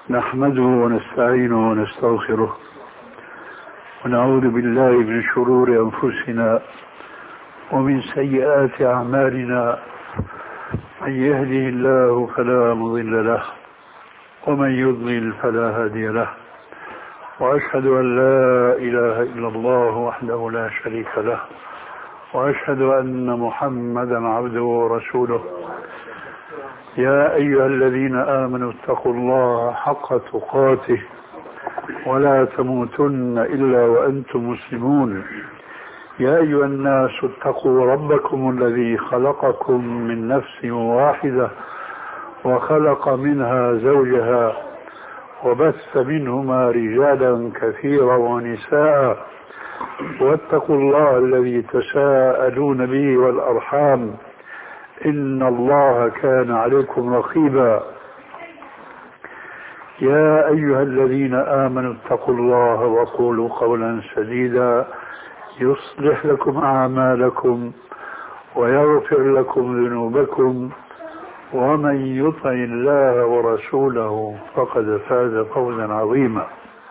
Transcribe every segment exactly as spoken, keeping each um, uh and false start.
نحمده ونستعينه ونستغفره ونعوذ بالله من شرور أنفسنا ومن سيئات أعمالنا. من يهده الله فلا مضل له ومن يضلل فلا هادي له، وأشهد أن لا إله إلا الله وحده لا شريك له، وأشهد أن محمدا عبده ورسوله. يا أيها الذين آمنوا اتقوا الله حق تقاته ولا تموتن إلا وأنتم مسلمون. يا أيها الناس اتقوا ربكم الذي خلقكم من نفس واحدة وخلق منها زوجها وبث منهما رجالا كثيرا ونساء، واتقوا الله الذي تساءلون به والأرحام إن الله كان عليكم رقيبا. يا أيها الذين آمنوا اتقوا الله وقولوا قولا سديدا يصلح لكم أعمالكم ويغفر لكم ذنوبكم، ومن يطع الله ورسوله فقد فاز فوزا عظيما.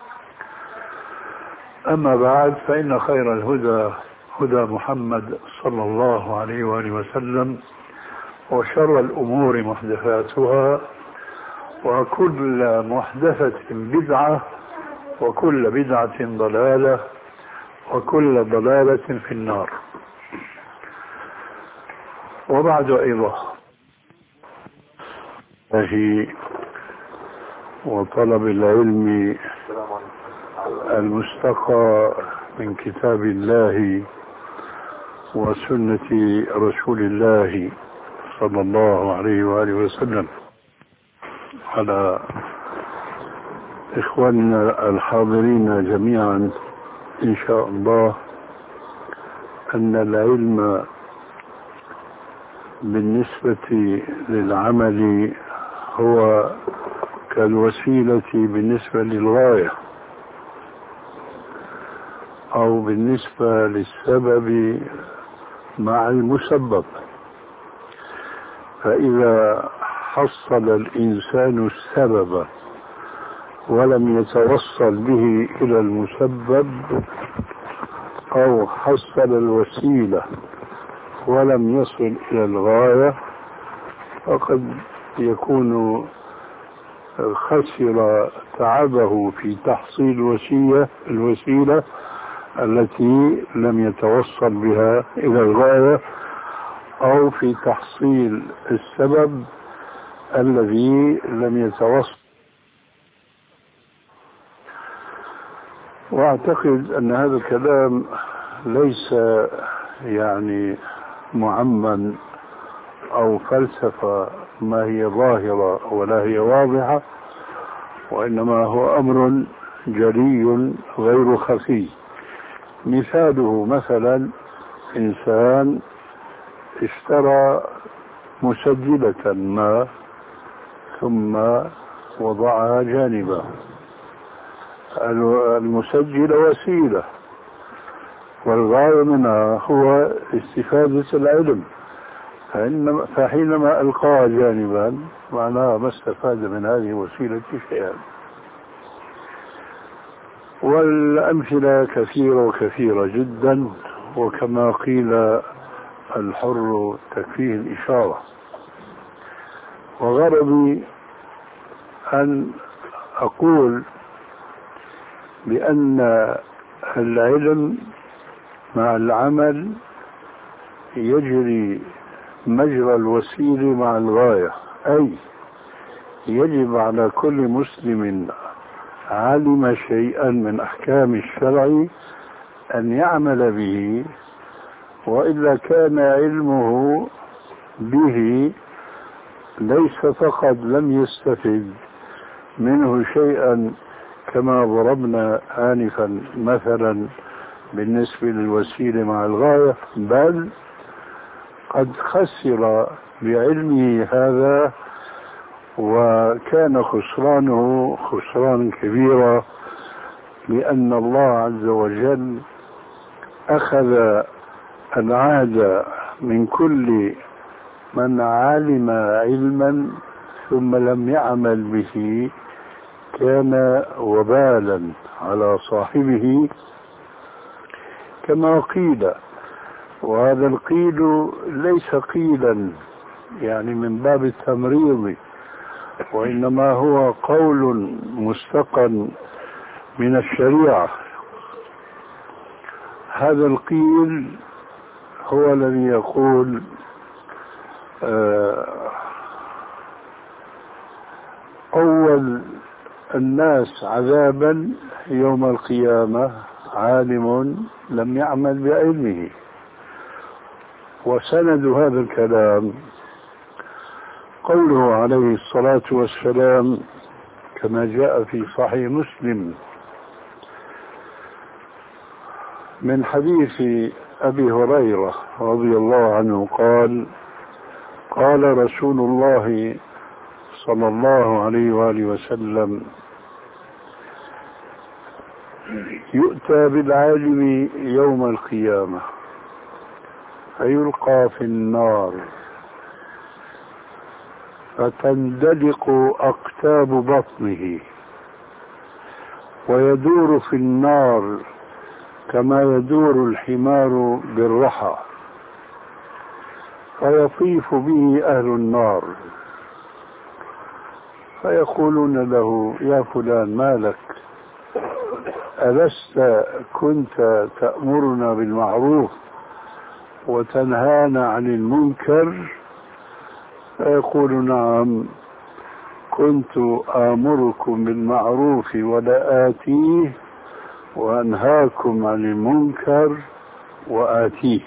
أما بعد، فإن خير الهدى هدى محمد صلى الله عليه وآله وسلم، وشر الأمور محدثاتها، وكل محدثة بدعة، وكل بدعة ضلالة، وكل ضلالة في النار. وبعد أيضا وطلب العلم المستقى من كتاب الله وسنة رسول الله صلى الله عليه وآله وسلم، على إخواننا الحاضرين جميعا إن شاء الله أن العلم بالنسبة للعمل هو كالوسيلة بالنسبة للغاية، أو بالنسبة للسبب مع المسبب. فإذا حصل الإنسان السبب ولم يتوصل به إلى المسبب، أو حصل الوسيلة ولم يصل إلى الغاية، فقد يكون خسر تعبه في تحصيل الوسيلة الوسيلة التي لم يتوصل بها إلى الغاية، أو في تحصيل السبب الذي لم يتوصل. وأعتقد أن هذا الكلام ليس يعني معمم أو فلسفة ما هي ظاهرة ولا هي واضحة، وإنما هو أمر جلي غير خفي. مثاله مثلا إنسان اشترى مسجلة ما ثم وضعها جانبا. المسجل وسيلة، والغاية منها هو استفادة العلم، فحينما ألقاها جانبا معناها ما استفاد من هذه الوسيلة شيئا. والأمثلة كثيرة وكثيرة جدا، وكما قيل الحر تكفيه الإشارة. وغرضي أن أقول بأن العلم مع العمل يجري مجرى الوسيلة مع الغاية، أي يجب على كل مسلم علم شيئا من أحكام الشرع أن يعمل به، وإلا كان علمه به ليس فقط لم يستفد منه شيئا، كما ضربنا آنفا مثلا بالنسبة للوسيلة مع الغاية، بل قد خسر بعلمه هذا، وكان خسرانه خسران كبيرا، لأن الله عز وجل أخذ العهد من كل من علم علما ثم لم يعمل به كان وبالا على صاحبه كما قيل. وهذا القيل ليس قيلا يعني من باب التمريض، وإنما هو قول مستقى من الشريعة. هذا القيل هو الذي يقول أول الناس عذابا يوم القيامة عالم لم يعمل بعلمه. وسند هذا الكلام قوله عليه الصلاة والسلام كما جاء في صحيح مسلم من حديث أبي هريرة رضي الله عنه قال: قال رسول الله صلى الله عليه وآله وسلم: يؤتى بالعالم يوم القيامة فيلقى في النار فتندلق أقتاب بطنه ويدور في النار كما يدور الحمار بالرحى، فيطيف به أهل النار فيقولون له: يا فلان ما لك؟ ألست كنت تأمرنا بالمعروف وتنهانا عن المنكر؟ فيقول: نعم، كنت آمركم بالمعروف ولا آتيه وأنهاكم عن المنكر وآتيه.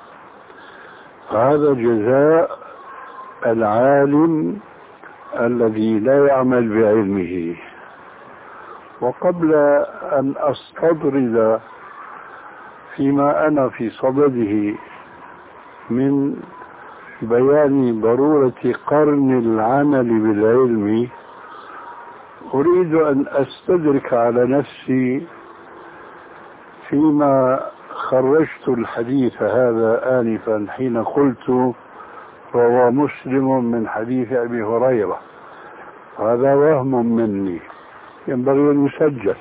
هذا جزاء العالم الذي لا يعمل بعلمه. وقبل أن أستطرد فيما أنا في صدده من بيان ضرورة قرن العمل بالعلم، أريد أن أستدرك على نفسي فيما خرجت الحديث هذا آنفا حين قلت روى مسلم من حديث أبي هريرة. هذا وهم مني ينبغي أن يسجل.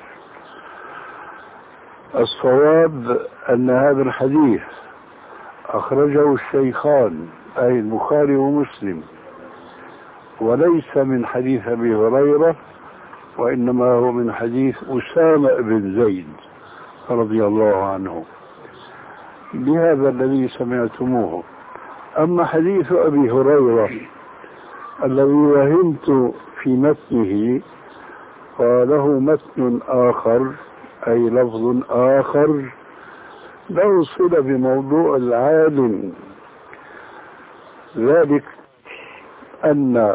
الصواب أن هذا الحديث أخرجه الشيخان أي البخاري ومسلم، وليس من حديث أبي هريرة، وإنما هو من حديث أسامة بن زيد رضي الله عنه بهذا الذي سمعتموه. أما حديث أبي هريرة الذي وهمت في متنه فله متن آخر أي لفظ آخر له صلة بموضوع العالم، ذلك أن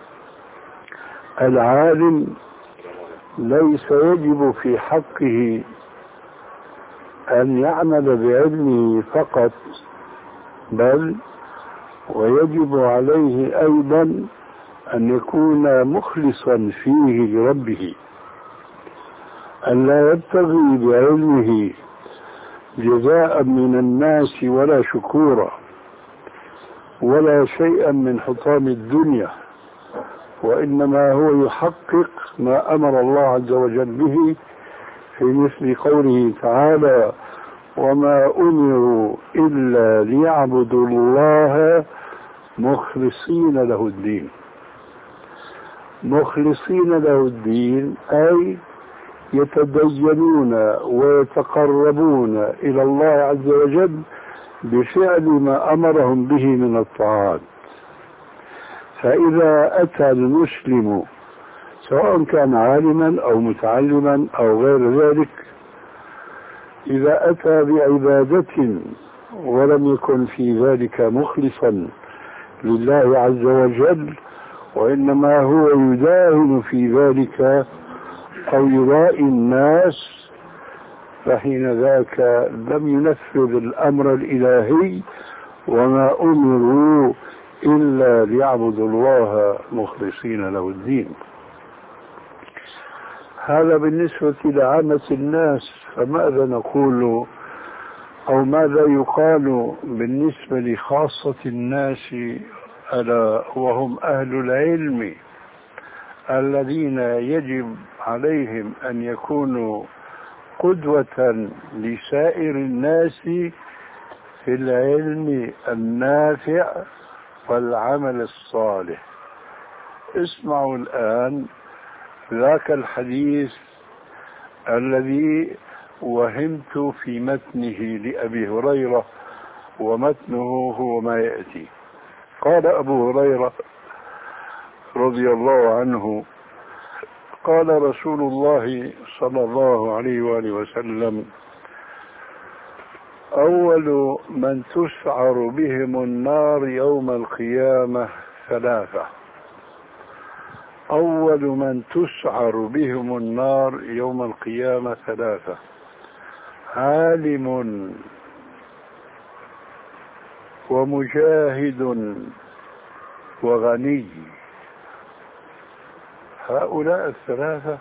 العالم ليس يجب في حقه أن يعمل بعلمه فقط، بل ويجب عليه أيضا أن يكون مخلصا فيه لربه، أن لا يبتغي بعلمه جزاء من الناس ولا شكورا ولا شيئا من حطام الدنيا، وإنما هو يحقق ما أمر الله عز وجل به في مثل قوله تعالى: وما أمروا إلا ليعبدوا الله مخلصين له الدين. مخلصين له الدين أي يتدينون ويتقربون إلى الله عز وجل بفعل ما أمرهم به من الطاعات. فإذا أتى المسلم سواء كان عالما أو متعلما أو غير ذلك، إذا أتى بعبادة ولم يكن في ذلك مخلصا لله عز وجل، وإنما هو يداهن في ذلك أو يرائي الناس، فحين ذاك لم ينفذ الأمر الإلهي: وما أمروا إلا ليعبدوا الله مخلصين له الدين. هذا بالنسبة لعامة الناس. فماذا نقول أو ماذا يقال بالنسبة لخاصة الناس ألا وهم أهل العلم الذين يجب عليهم أن يكونوا قدوة لسائر الناس في العلم النافع والعمل الصالح. اسمعوا الآن ذاك الحديث الذي وهمت في متنه لأبي هريرة، ومتنه هو ما يأتي. قال أبو هريرة رضي الله عنه: قال رسول الله صلى الله عليه وآله وسلم: أول من تسعر بهم النار يوم القيامة ثلاثة. أول من تسعر بهم النار يوم القيامة ثلاثة: عالم ومجاهد وغني. هؤلاء الثلاثة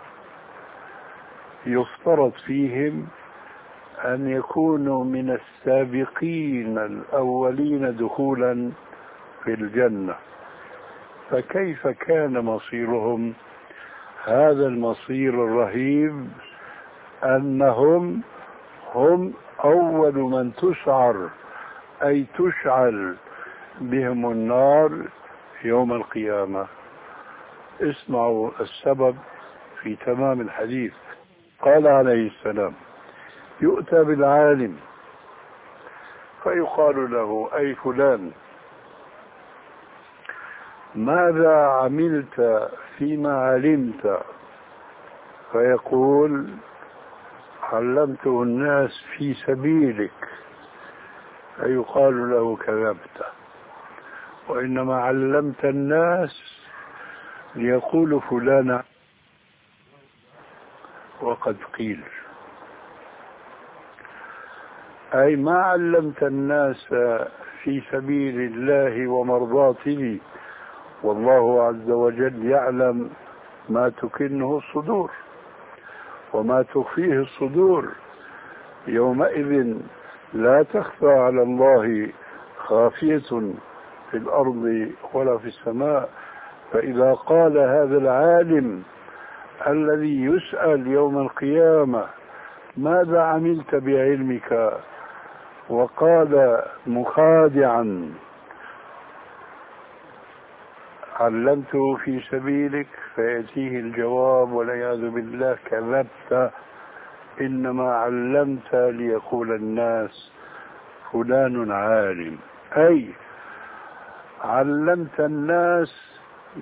يفترض فيهم أن يكونوا من السابقين الأولين دخولا في الجنة، فكيف كان مصيرهم؟ هذا المصير الرهيب أنهم هم أول من تسعر، أي تشعل بهم النار يوم القيامة. اسمعوا السبب في تمام الحديث. قال عليه السلام: يؤتى بالعالم فيقال له: أي فلان، ماذا عملت فيما علمت؟ فيقول: علمته الناس في سبيلك. فيقال له: كذبت، وإنما علمت الناس ليقول فلان وقد قيل، أي ما علمت الناس في سبيل الله ومرضاته، والله عز وجل يعلم ما تكنه الصدور وما تخفيه الصدور. يومئذ لا تخفى على الله خافية في الأرض ولا في السماء. فإذا قال هذا العالم الذي يسأل يوم القيامة: ماذا عملت بعلمك؟ وقال مخادعا: علمته في سبيلك، فيأتيه الجواب والعياذ بالله: كذبت، إنما علمت ليقول الناس فلان عالم. أي علمت الناس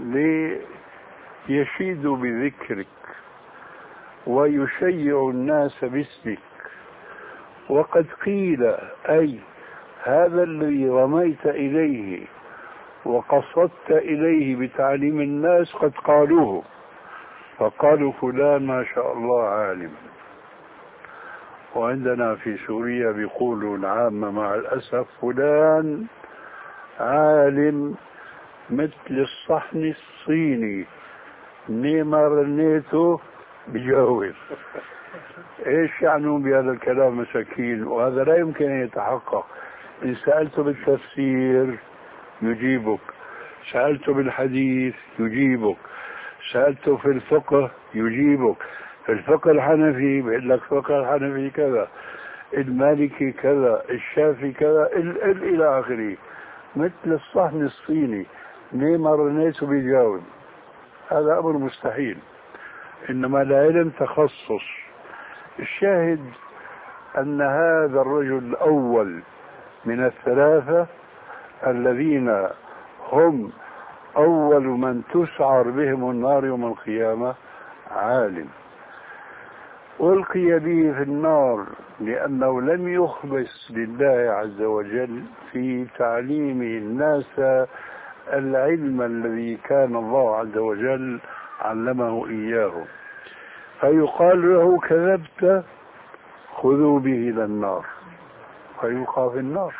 ليشيدوا بذكرك ويشيع الناس باسمك. وقد قيل، أي هذا الذي رميت إليه وقصدت إليه بتعليم الناس قد قالوه، فقالوا فلان ما شاء الله عالم. وعندنا في سوريا بيقولوا العامة مع الأسف: فلان عالم مثل الصحن الصيني، نيما رنيته بجاوب. ايش يعنون بهذا الكلام مساكين؟ وهذا لا يمكن ان يتحقق. ان سألته بالتفسير يجيبك، سألته بالحديث يجيبك، سألته في الفقه يجيبك. في الفقه الحنفي بيقول لك فقه الحنفي كذا، المالكي كذا، الشافعي كذا، ال ال الى اخره. مثل الصحن الصيني، نيما رنيته بيجاوب. هذا امر مستحيل، انما العلم تخصص. الشاهد ان هذا الرجل الاول من الثلاثة الذين هم اول من تسعر بهم النار يوم القيامة عالم، ألقي به في النار لأنه لم يخبث لله عز وجل في تعليمه الناس العلم الذي كان الله عز وجل علمه إياه. فيقال له: كذبت، خذوا به إلى النار، فيلقى في النار.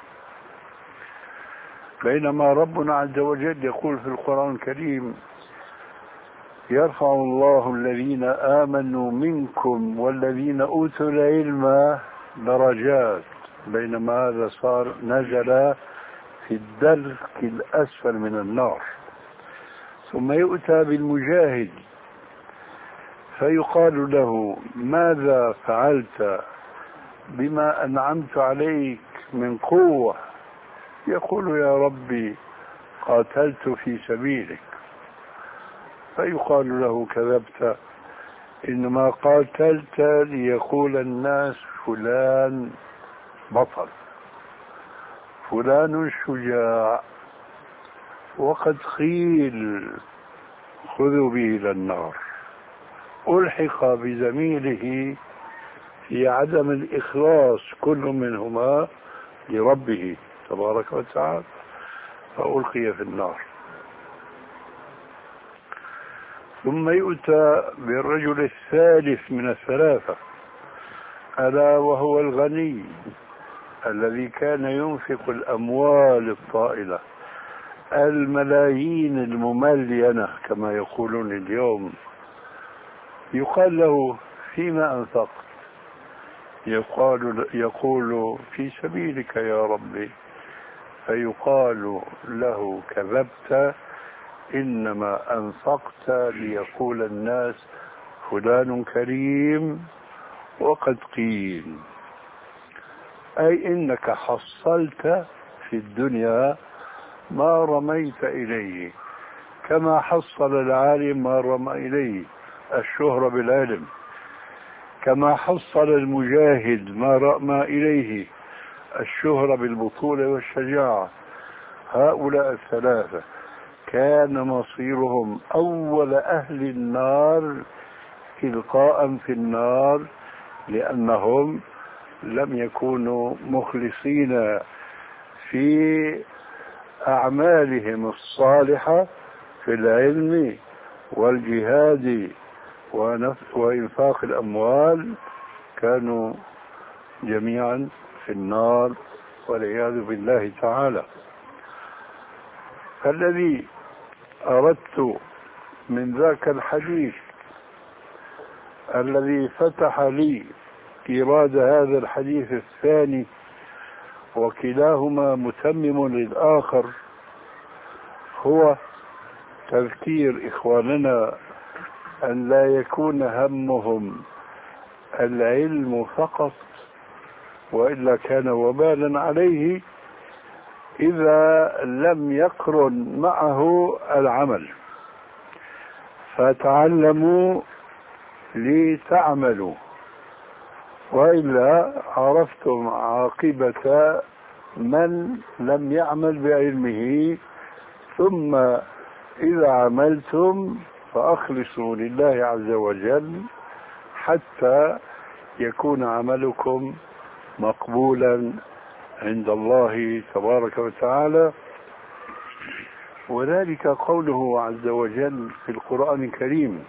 بينما ربنا عز وجل يقول في القرآن الكريم: يرفع الله الذين آمنوا منكم والذين أوتوا العلم درجات. بينما هذا صار نزل في الدرك الأسفل من النار. ثم يؤتى بالمجاهد فيقال له ماذا فعلت بما أنعمت عليك من قوة؟ يقول يا ربي قاتلت في سبيلك. فيقال له كذبت، إنما قاتلت ليقول الناس فلان بطل، فلان شجاع، وقد قيل خذوا به إلى النار. ألحق بزميله في عدم الإخلاص كل منهما لربه تبارك وتعالى، فألقي في النار. ثم يؤتى بالرجل الثالث من الثلاثة، ألا وهو الغني الذي كان ينفق الأموال الطائلة الملايين المملينة كما يقولون اليوم. يقال له فيما أنفقت؟ يقال يقول في سبيلك يا ربي. فيقال له كذبت، إنما أنفقت ليقول الناس فلان كريم، وقد قيل. أي إنك حصلت في الدنيا ما رميت إليه، كما حصل العالم ما رمى إليه، الشهرة بالعلم، كما حصل المجاهد ما رمى إليه، الشهرة بالبطولة والشجاعة. هؤلاء الثلاثة كان مصيرهم أول أهل النار إلقاء في النار، لأنهم لم يكونوا مخلصين في أعمالهم الصالحة في العلم والجهاد وإنفاق الأموال، كانوا جميعا في النار والعياذ بالله تعالى. فالذي أردت من ذاك الحديث الذي فتح لي إيراد هذا الحديث الثاني، وكلاهما متمم للآخر، هو تذكير إخواننا أن لا يكون همهم العلم فقط، وإلا كان وبالا عليه إذا لم يقرن معه العمل. فتعلموا لتعملوا، وإلا عرفتم عاقبة من لم يعمل بعلمه. ثم إذا عملتم فأخلصوا لله عز وجل حتى يكون عملكم مقبولا عند الله تبارك وتعالى. وذلك قوله عز وجل في القرآن الكريم: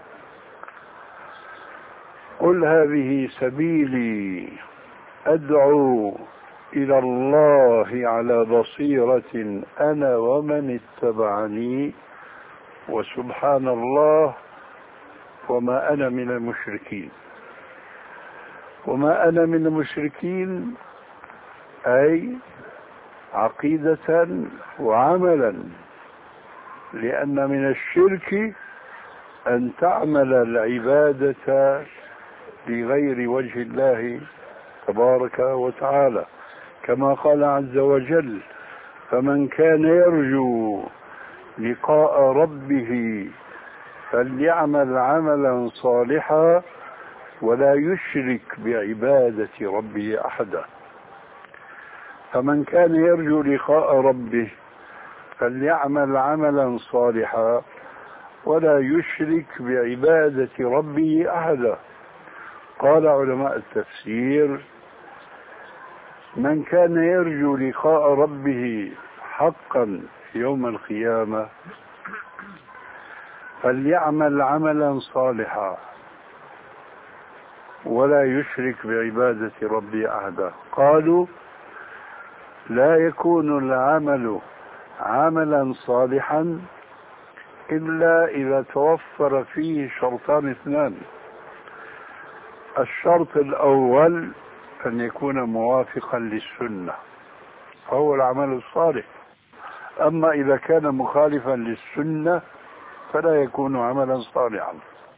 قل هذه سبيلي أدعو إلى الله على بصيرة أنا ومن اتبعني وسبحان الله وما أنا من المشركين. وما أنا من المشركين أي عقيدة وعملا، لأن من الشرك أن تعمل العبادة لغير وجه الله تبارك وتعالى، كما قال عز وجل: فمن كان يرجو لقاء ربه فليعمل عملا صالحا ولا يشرك بعبادة ربه أحدا. فمن كان يرجو لقاء ربه فليعمل عملا صالحا ولا يشرك بعبادة ربه أحدا. قال علماء التفسير: من كان يرجو لقاء ربه حقا يوم القيامة فليعمل عملا صالحا ولا يشرك بعبادة ربه أحدا. قالوا: لا يكون العمل عملا صالحا إلا إذا توفر فيه شرطان اثنان: الشرط الأول أن يكون موافقا للسنة فهو العمل الصالح. أما إذا كان مخالفا للسنة فلا يكون عملا صالحا.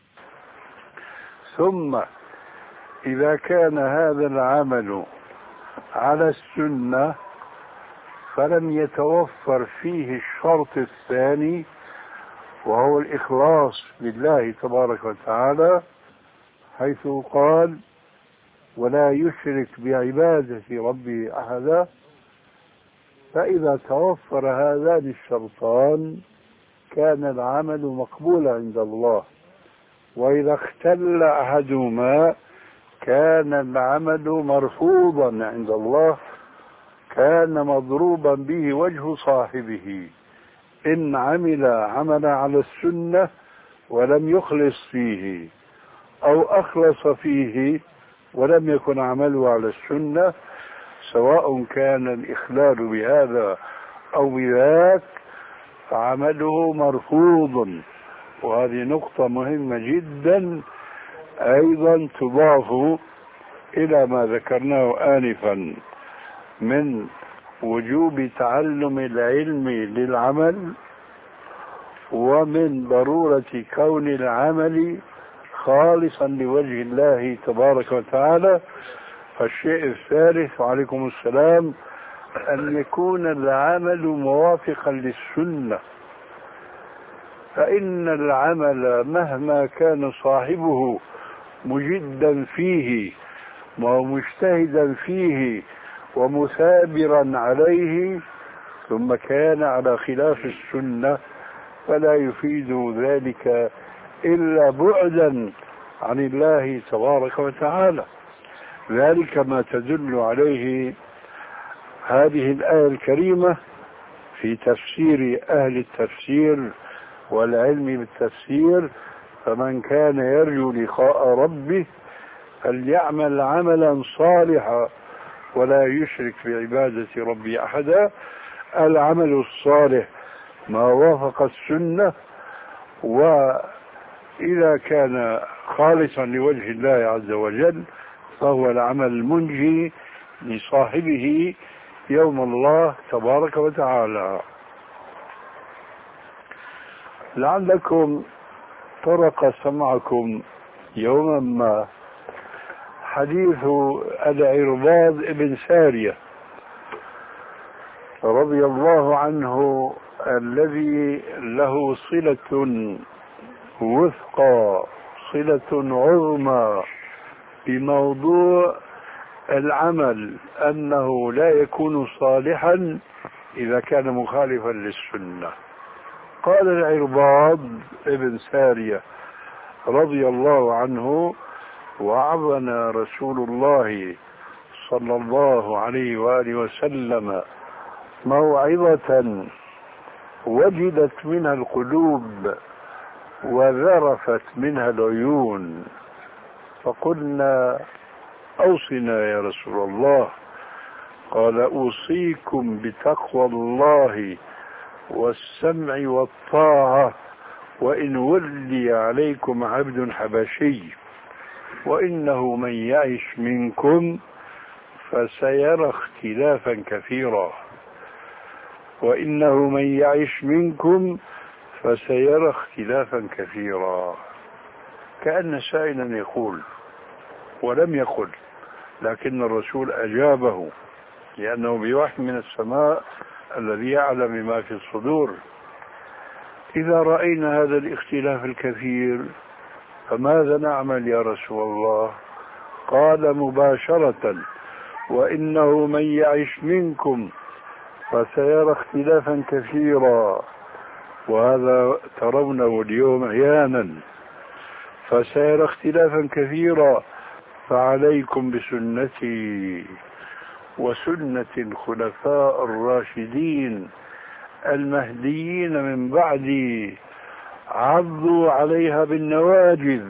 ثم إذا كان هذا العمل على السنة فلم يتوفر فيه الشرط الثاني وهو الإخلاص لله تبارك وتعالى، حيث قال ولا يشرك بعبادة ربه أحدا. فإذا توفر هذان الشرطان كان العمل مقبولا عند الله، وإذا اختل أحدهما كان العمل مرفوضا عند الله، كان مضروبا به وجه صاحبه إن عمل عملا على السنة ولم يخلص فيه، أو أخلص فيه ولم يكن عمله على السنة، سواء كان الإخلال بهذا أو بذاك فعمله مرفوض. وهذه نقطة مهمة جدا أيضا تضاف إلى ما ذكرناه آنفا من وجوب تعلم العلم للعمل، ومن ضرورة كون العمل خالصا لوجه الله تبارك وتعالى. فالشيء الثالث وعليكم السلام أن يكون العمل موافقا للسنة، فإن العمل مهما كان صاحبه مجدا فيه ومجتهدا فيه ومثابرا عليه ثم كان على خلاف السنة فلا يفيد ذلك إلا بعدا عن الله تبارك وتعالى. ذلك ما تدل عليه هذه الآية الكريمة في تفسير أهل التفسير والعلم بالتفسير: فمن كان يرجو لقاء ربه فليعمل عملا صالحا ولا يشرك بعبادة ربه أحدا. العمل الصالح ما وافق السنة، وإذا كان خالصا لوجه الله عز وجل فهو العمل المنجي لصاحبه يوم الله تبارك وتعالى. لعلكم طرق سمعكم يوما ما حديث العرباض بن سارية رضي الله عنه، الذي له صلة وثقى، صلة عظمى بموضوع العمل، أنه لا يكون صالحا إذا كان مخالفا للسنة. قال العرباض بن سارية رضي الله عنه: وعظنا رسول الله صلى الله عليه وآله وسلم موعظة وجدت منها القلوب وذرفت منها العيون، فقلنا: أوصنا يا رسول الله. قال: أوصيكم بتقوى الله والسمع والطاعة وإن ولي عليكم عبد حبشي، وإنه من يعش منكم فسيرى اختلافا كثيرا وإنه من يعش منكم فسيرى اختلافا كثيرا. كأن سائلا يقول، ولم يقل، لكن الرسول أجابه، لأنه بوحي من السماء الذي يعلم ما في الصدور: إذا رأينا هذا الاختلاف الكثير فماذا نعمل يا رسول الله؟ قال مباشرة: وإنه من يعش منكم فسيرى اختلافا كثيرا، وهذا ترونه اليوم عيانا، فسيرى اختلافا كثيرا، فعليكم بسنتي وسنة الخلفاء الراشدين المهديين من بعدي، عضوا عليها بالنواجذ،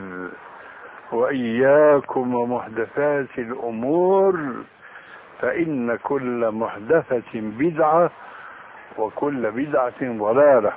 وإياكم ومحدثات الأمور، فإن كل محدثة بدعة وكل بدعة ضلالة.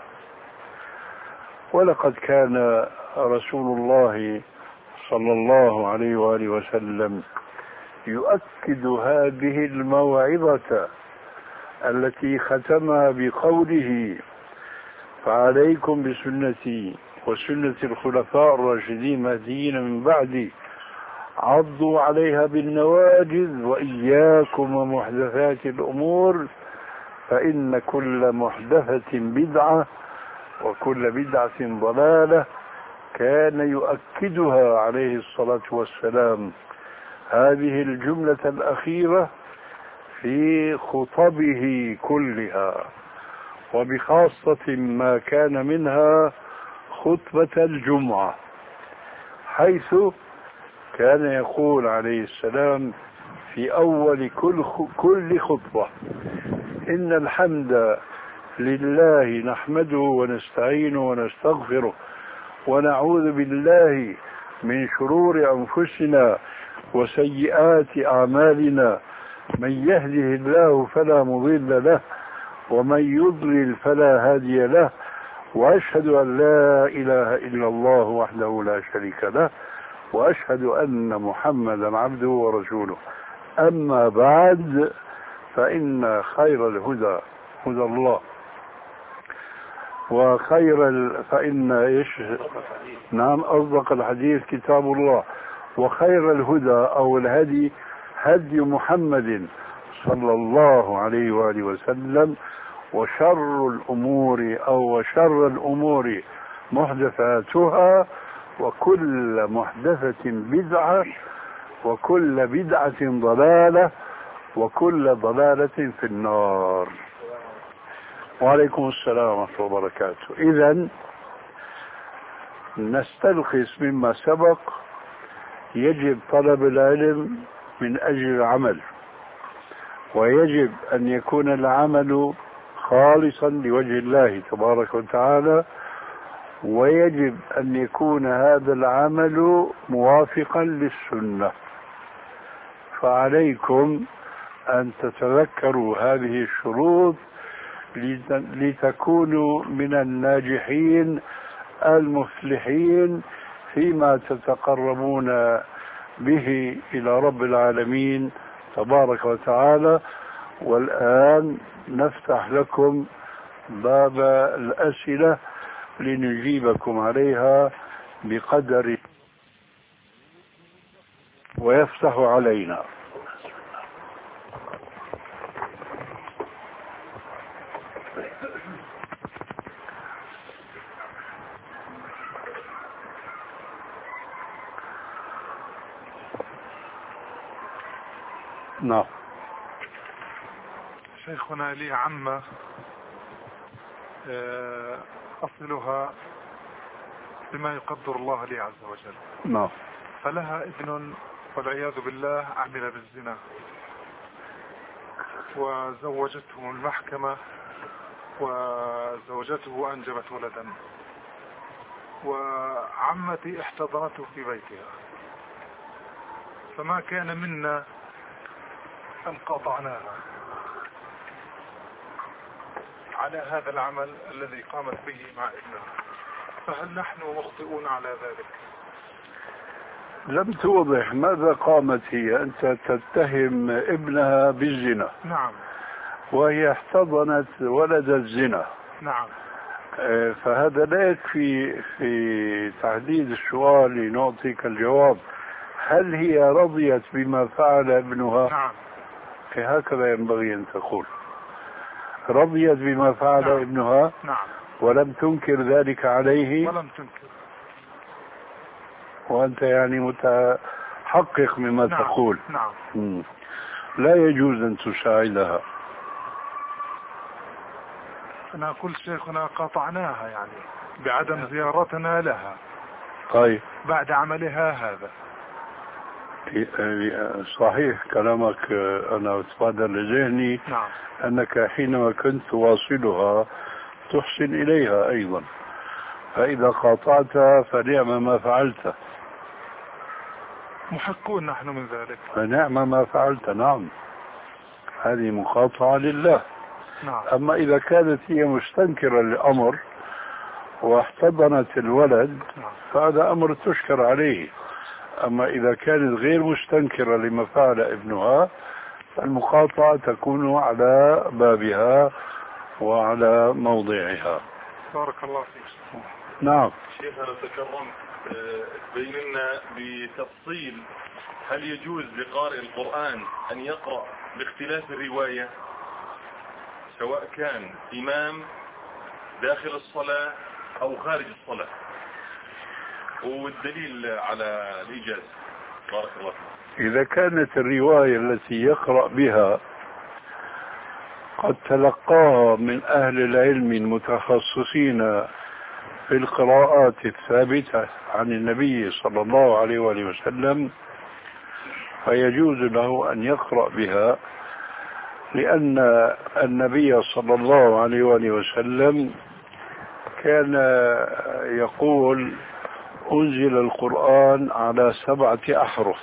ولقد كان رسول الله صلى الله عليه وآله وسلم يؤكد هذه الموعظة التي ختمها بقوله: فعليكم بسنتي وسنة الخلفاء الراشدين المهديين من بعدي، عضوا عليها بالنواجذ، وإياكم ومحدثات الأمور، فإن كل محدثة بدعة وكل بدعة ضلالة. كان يؤكدها عليه الصلاة والسلام هذه الجملة الأخيرة في خطبه كلها، وبخاصة ما كان منها خطبة الجمعة، حيث كان يقول عليه السلام في أول كل كل خطبة: إن الحمد لله نحمده ونستعينه ونستغفره ونعوذ بالله من شرور أنفسنا وسيئات أعمالنا، من يهده الله فلا مضل له ومن يضلل فلا هادي له، وأشهد أن لا إله إلا الله وحده لا شريك له، وأشهد أن محمدا عبده ورسوله. أما بعد، فإن خير الهدى هدى الله، وخير ال... فإن إيش نعم أصدق الحديث كتاب الله، وخير الهدى أو الهدي هدي محمد صلى الله عليه وآله وسلم، وشر الأمور أو شر الأمور محدثاتها، وكل محدثة بدعة، وكل بدعة ضلالة، وكل ضلالة في النار. وعليكم السلام ورحمة الله وبركاته. إذن نستلخص مما سبق: يجب طلب العلم من أجل العمل، ويجب أن يكون العمل خالصا لوجه الله تبارك وتعالى، ويجب أن يكون هذا العمل موافقا للسنة. فعليكم أن تتذكروا هذه الشروط لتكونوا من الناجحين المفلحين فيما تتقربون به إلى رب العالمين تبارك وتعالى. والآن نفتح لكم باب الأسئلة لنجيبكم عليها بقدر ويفتح علينا. نعم. شيخنا لي عمة أصلها بما يقدر الله لي عز وجل. نعم. فلها ابن والعياذ بالله عمل بالزنا، وزوجته المحكمة، وزوجته أنجبت ولدا، وعمتي احتضنته في بيتها، فما كان منا أن قاطعناها على هذا العمل الذي قامت به مع ابنها، فهل نحن مخطئون على ذلك؟ لم توضح ماذا قامت هي. أنت تتهم ابنها بالزنا. نعم. وهي احتضنت ولد الزنا. نعم. فهذا لا يكفي في تحديد السؤال لنعطيك الجواب. هل هي رضيت بما فعل ابنها؟ نعم. هكذا ينبغي أن تقول: رضيت بما فعل نعم. ابنها. نعم. ولم تنكر ذلك عليه. ولم تنكر. وأنت يعني متحقق مما نعم. تقول. نعم. مم. لا يجوز أن تساعدها. أنا أقول شيخنا قاطعناها يعني بعدم زيارتنا لها. طيب. بعد عملها هذا. صحيح كلامك. أنا أتبادر لذهني. نعم. أنك حينما كنت تواصلها تحسن إليها أيضا، فإذا قاطعتها فنعم ما فعلت. محقون نحن من ذلك. فنعم ما فعلت. نعم، هذه مقاطعة لله. نعم. أما إذا كانت هي مستنكرة للأمر واحتضنت الولد، نعم. فهذا أمر تشكر عليه. أما إذا كانت غير مستنكرة لما فعل ابنها، فالمقاطعة تكون على بابها وعلى موضعها. بارك الله فيك. نعم شيخنا لو تكرمت تبين لنا بتفصيل هل يجوز لقارئ القرآن أن يقرأ باختلاف الرواية سواء كان إمام داخل الصلاة أو خارج الصلاة، والدليل على الإجازة؟ بارك الله فيك. إذا كانت الرواية التي يقرأ بها قد تلقاها من أهل العلم المتخصصين في القراءات الثابتة عن النبي صلى الله عليه وآله وسلم فيجوز له أن يقرأ بها، لأن النبي صلى الله عليه وآله وسلم كان يقول أنزل القرآن على سبعة أحرف.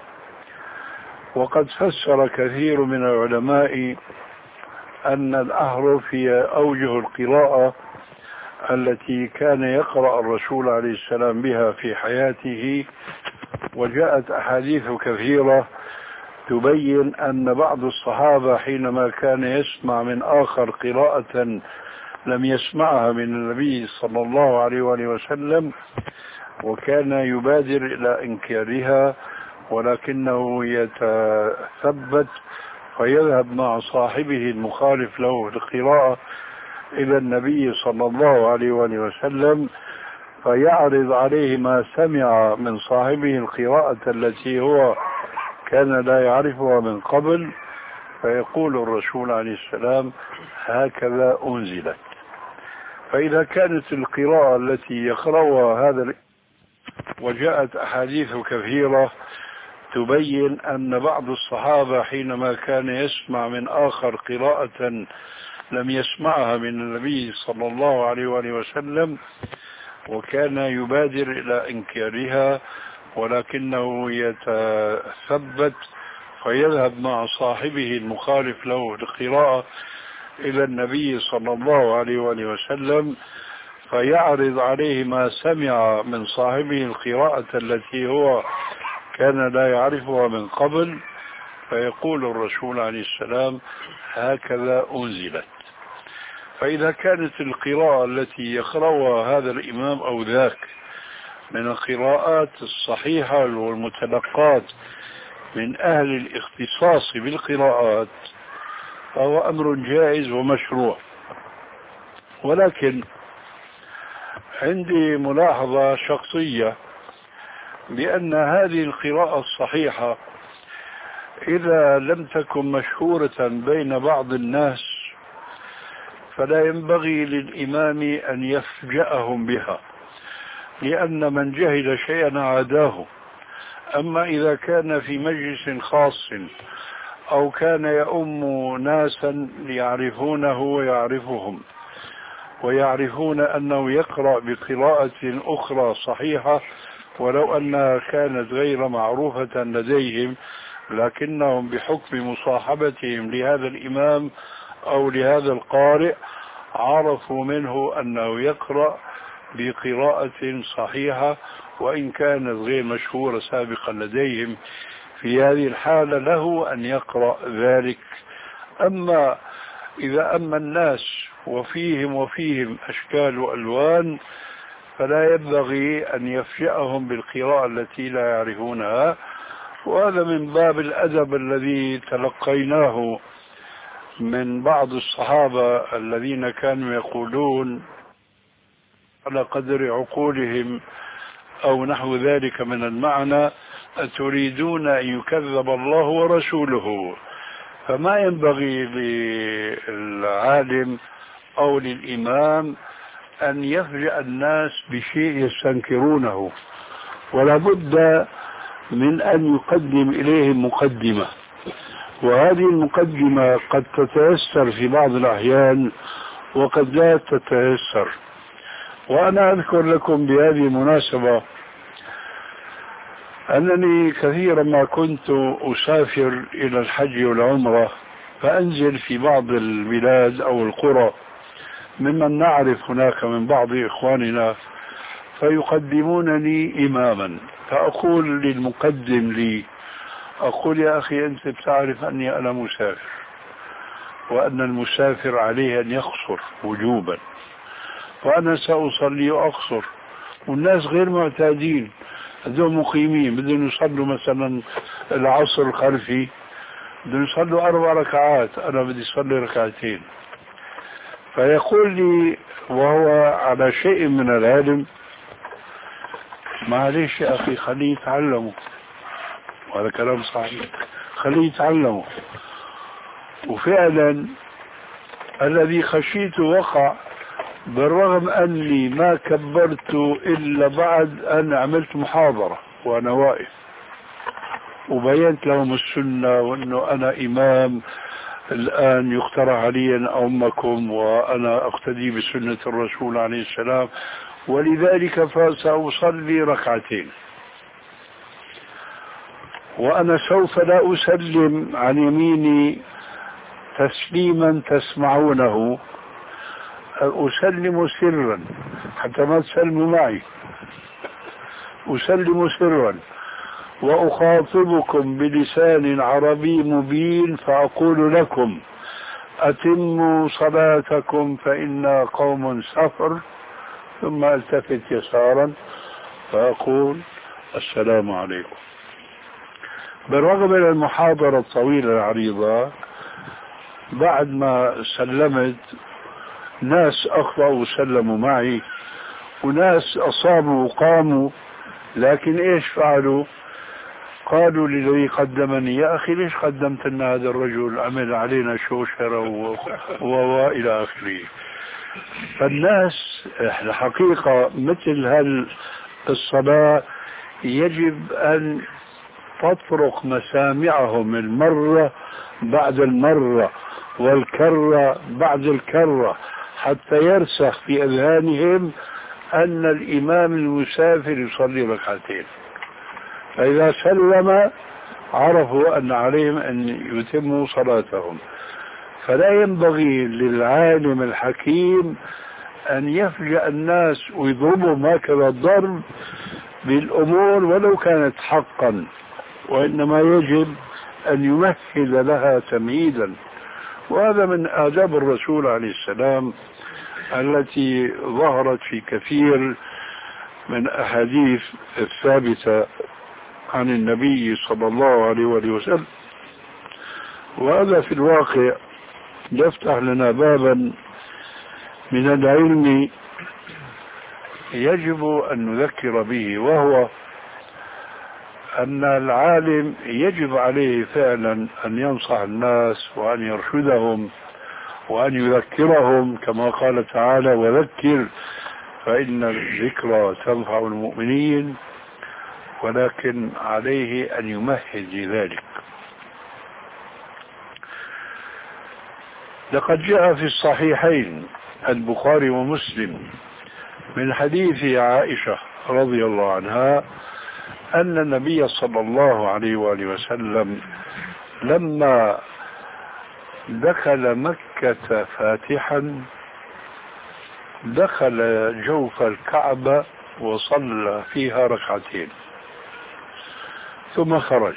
وقد فسر كثير من العلماء أن الأحرف هي أوجه القراءة التي كان يقرأ الرسول عليه السلام بها في حياته، وجاءت أحاديث كثيرة تبين أن بعض الصحابة حينما كان يسمع من آخر قراءة لم يسمعها من النبي صلى الله عليه وآله وسلم وكان يبادر إلى إنكارها، ولكنه يتثبت فيذهب مع صاحبه المخالف له في القراءة إلى النبي صلى الله عليه وآله وسلم فيعرض عليه ما سمع من صاحبه القراءة التي هو كان لا يعرفها من قبل، فيقول الرسول عليه السلام هكذا أنزلت. فإذا كانت القراءة التي يقرأها هذا، وجاءت أحاديث كثيرة تبين أن بعض الصحابة حينما كان يسمع من آخر قراءة لم يسمعها من النبي صلى الله عليه وآله وسلم وكان يبادر إلى إنكارها، ولكنه يتثبت فيذهب مع صاحبه المخالف له القراءة إلى النبي صلى الله عليه وآله وسلم فيعرض عليه ما سمع من صاحبه القراءة التي هو كان لا يعرفها من قبل، فيقول الرسول عليه السلام هكذا أنزلت. فإذا كانت القراءة التي يقرأها هذا الإمام أو ذاك من القراءات الصحيحة والمتلقات من أهل الاختصاص بالقراءات فهو أمر جائز ومشروع. ولكن عندي ملاحظة شخصية بأن هذه القراءة الصحيحة إذا لم تكن مشهورة بين بعض الناس فلا ينبغي للإمام أن يفجأهم بها، لأن من جهل شيئا عاداه. أما إذا كان في مجلس خاص أو كان يؤم ناسا يعرفونه ويعرفهم ويعرفون أنه يقرأ بقراءة أخرى صحيحة ولو أنها كانت غير معروفة لديهم، لكنهم بحكم مصاحبتهم لهذا الإمام أو لهذا القارئ عرفوا منه أنه يقرأ بقراءة صحيحة وإن كانت غير مشهورة سابقا لديهم، في هذه الحالة له أن يقرأ ذلك. أما إذا أما الناس وفيهم وفيهم أشكال وألوان فلا ينبغي أن يفجأهم بالقراءة التي لا يعرفونها، وهذا من باب الأدب الذي تلقيناه من بعض الصحابة الذين كانوا يقولون على قدر عقولهم أو نحو ذلك من المعنى أتريدون أن يكذب الله ورسوله. فما ينبغي للعالم أو للإمام أن يفجأ الناس بشيء يستنكرونه، ولا بد من أن يقدم إليهم مقدمة، وهذه المقدمة قد تتيسر في بعض الأحيان وقد لا تتيسر. وأنا أذكر لكم بهذه المناسبة أنني كثيرا ما كنت أسافر إلى الحج والعمرة فأنزل في بعض البلاد أو القرى ممن نعرف هناك من بعض إخواننا فيقدمونني إماما، فأقول للمقدم لي أقول يا أخي أنت بتعرف أني أنا مسافر وأن المسافر عليه أن يقصر وجوبا، فأنا سأصلي وأقصر، والناس غير معتادين، هذول مقيمين بدهم يصلوا مثلا العصر الخلفي بدهم يصلوا أربع ركعات، أنا بدي أصلي ركعتين. فيقول لي وهو على شيء من العلم: معلش يا أخي خليه يتعلموا. وهذا كلام صحيح، خليه يتعلموا. وفعلا الذي خشيت وقع، بالرغم أني ما كبرت إلا بعد أن عملت محاضرة وأنا واقف وبينت لهم السنة، وأنه أنا إمام الآن يقترح علي أن أمكم وأنا أقتدي بسنة الرسول عليه السلام، ولذلك فسأصلي ركعتين، وأنا سوف لا أسلم عن يميني تسليما تسمعونه، أسلم سرا حتى ما تسلموا معي، أسلم سرا وأخاطبكم بلسان عربي مبين، فأقول لكم: أتموا صلاتكم فإنا قوم سفر. ثم التفت يسارا فأقول: السلام عليكم. بالرغم من المحاضرة الطويلة العريضة، بعد ما سلمت ناس أخطأوا وسلموا معي، وناس أصابوا وقاموا، لكن إيش فعلوا؟ قالوا للذي قدمني: يا أخي ليش قدمت لنا هذا الرجل، عمل علينا شوشرة وإلى آخره. فالناس الحقيقة مثل هالصلاة يجب أن تطرق مسامعهم المرة بعد المرة والكرة بعد الكرة، حتى يرسخ في أذهانهم أن الإمام المسافر يصلي ركعتين. فإذا سلم عرفوا أن عليهم أن يتموا صلاتهم. فلا ينبغي للعالم الحكيم أن يفجأ الناس ويضربهم هكذا الضرب بالأمور ولو كانت حقا، وإنما يجب أن يمهد لها تمهيدا. وهذا من آداب الرسول عليه السلام التي ظهرت في كثير من أحاديث الثابتة عن النبي صلى الله عليه وسلم. وهذا في الواقع يفتح لنا بابا من العلم يجب أن نذكر به، وهو أن العالم يجب عليه فعلا أن ينصح الناس وأن يرشدهم وأن يذكرهم، كما قال تعالى: وذكر فإن الذكرى تنفع المؤمنين. ولكن عليه أن يمهد لذلك. لقد جاء في الصحيحين البخاري ومسلم من حديث عائشة رضي الله عنها أن النبي صلى الله عليه وآله وسلم لما دخل مكة فاتحا دخل جوف الكعبة وصلى فيها ركعتين ثم خرج.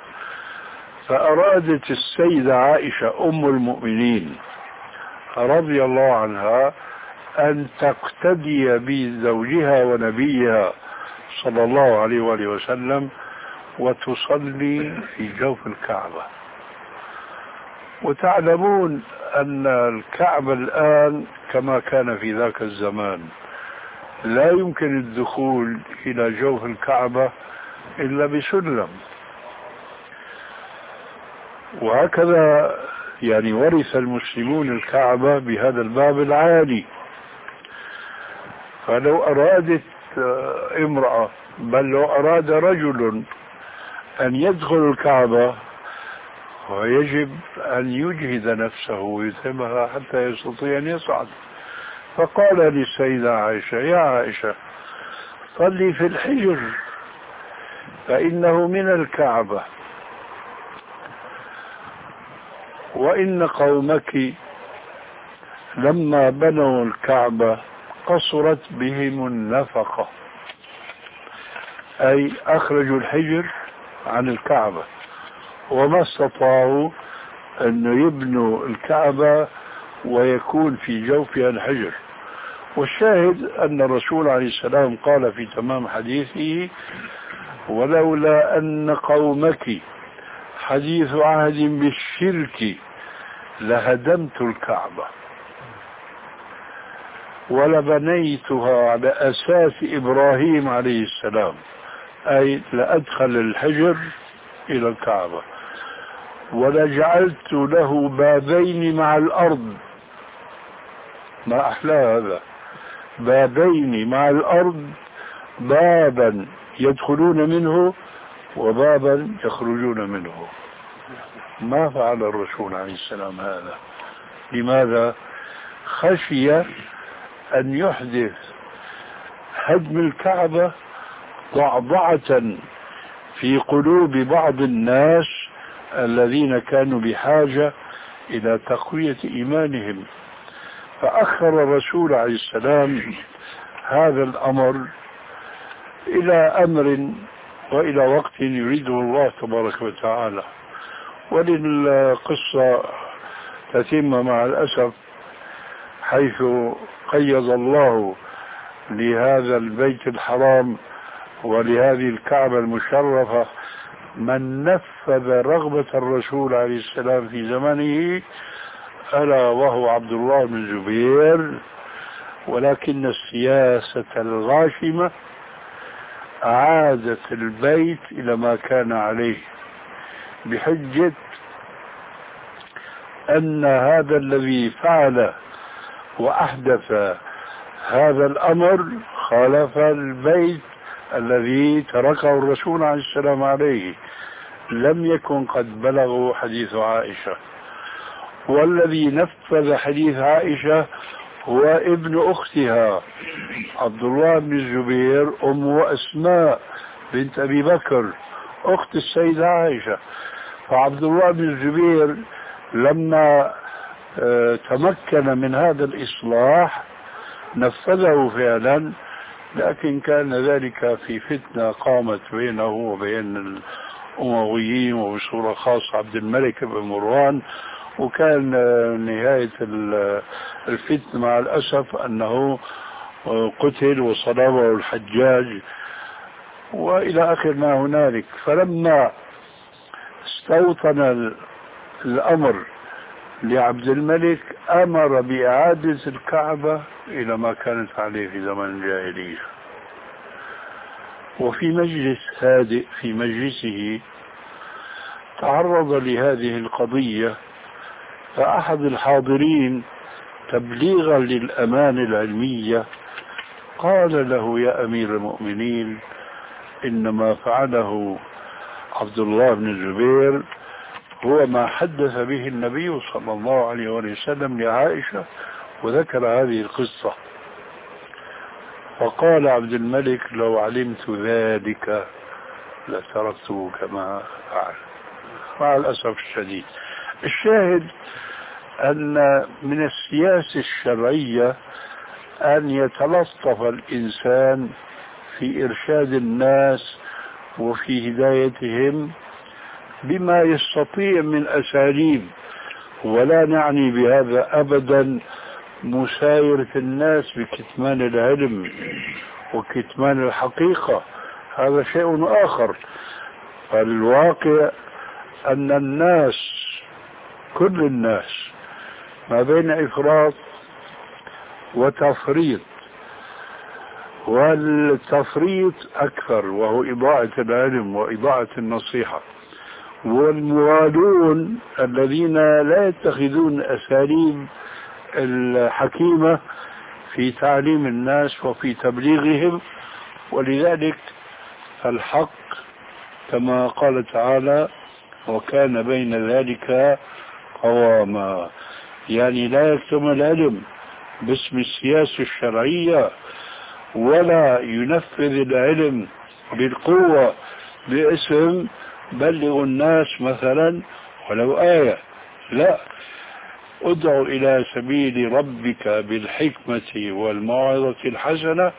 فأرادت السيدة عائشة أم المؤمنين رضي الله عنها أن تقتدي بزوجها ونبيها صلى الله عليه وآله وسلم وتصلي في جوف الكعبة. وتعلمون أن الكعبة الآن كما كان في ذاك الزمان لا يمكن الدخول إلى جوف الكعبة إلا بسلم، وهكذا يعني ورث المسلمون الكعبة بهذا الباب العالي. فلو أرادت امرأة، بل لو أراد رجل أن يدخل الكعبة ويجب أن يجهد نفسه ويتمها حتى يستطيع أن يصعد. فقال للسيدة عائشة: يا عائشة صلي في الحجر فإنه من الكعبة، وإن قومك لما بنوا الكعبة قصرت بهم النفقة، أي أخرجوا الحجر عن الكعبة وما استطاعوا أن يبنوا الكعبة ويكون في جوفها الحجر. والشاهد أن الرسول عليه السلام قال في تمام حديثه: ولولا أن قومك حديث عهد بالشرك لهدمت الكعبة ولبنيتها على أساس إبراهيم عليه السلام، أي لأدخل الحجر إلى الكعبة ولجعلت له بابين مع الأرض. ما أحلى هذا، بابين مع الأرض، بابا يدخلون منه وبابا يخرجون منه. ما فعل الرسول عليه السلام هذا. لماذا؟ خشي أن يحدث هدم الكعبة ضعضعة في قلوب بعض الناس الذين كانوا بحاجة إلى تقوية إيمانهم، فأخر الرسول عليه السلام هذا الأمر إلى أمر وإلى وقت يريده الله تبارك وتعالى. وللقصة تتم مع الأسف، حيث قيض الله لهذا البيت الحرام ولهذه الكعبة المشرفة من نفذ رغبة الرسول عليه السلام في زمنه، ألا وهو عبد الله بن الزبير. ولكن السياسة الغاشمة أعادت البيت إلى ما كان عليه، بحجة أن هذا الذي فعل وأحدث هذا الأمر خالف البيت الذي تركه الرسول عليه السلام عليه، لم يكن قد بلغوا حديث عائشة. والذي نفذ حديث عائشة هو ابن أختها عبد الله بن الزبير، أم أسماء بنت أبي بكر أخت السيدة عائشة. فعبد الله بن الزبير لما تمكن من هذا الإصلاح نفذه فعلا، لكن كان ذلك في فتنة قامت بينه وبين الأمويين وبصورة خاصة عبد الملك بن مروان، وكان نهاية الفتنة مع الأسف أنه قتل وصلبه الحجاج وإلى آخر ما هنالك. فلما استوطن الأمر لعبد الملك أمر بإعادة الكعبة إلى ما كانت عليه في زمن الجاهلية. وفي مجلس هادئ في مجلسه تعرض لهذه القضية، فأحد الحاضرين تبليغا للأمانة العلمية قال له: يا أمير المؤمنين، إنما فعله عبد الله بن الزبير هو ما حدث به النبي صلى الله عليه وسلم لعائشة، وذكر هذه القصة. فقال عبد الملك: لو علمت ذلك لتركته كما فعل. مع الأسف الشديد. الشاهد أن من السياسة الشرعية أن يتلطف الإنسان في إرشاد الناس وفي هدايتهم بما يستطيع من أساليب، ولا نعني بهذا أبدا مسايرة الناس بكتمان العلم وكتمان الحقيقة، هذا شيء آخر. فالواقع أن الناس كل الناس ما بين إفراط وتفريط، والتفريط أكثر وهو إضاعة العلم وإضاعة النصيحة، والموالون الذين لا يتخذون أساليب الحكيمة في تعليم الناس وفي تبليغهم. ولذلك الحق كما قال تعالى: وكان بين ذلك قواما، يعني لا يكتم العلم باسم السياسة الشرعية، ولا ينفذ العلم بالقوة باسم بلغ الناس مثلا ولو آية. لا، ادعو إلى سبيل ربك بالحكمة والموعظة الحسنة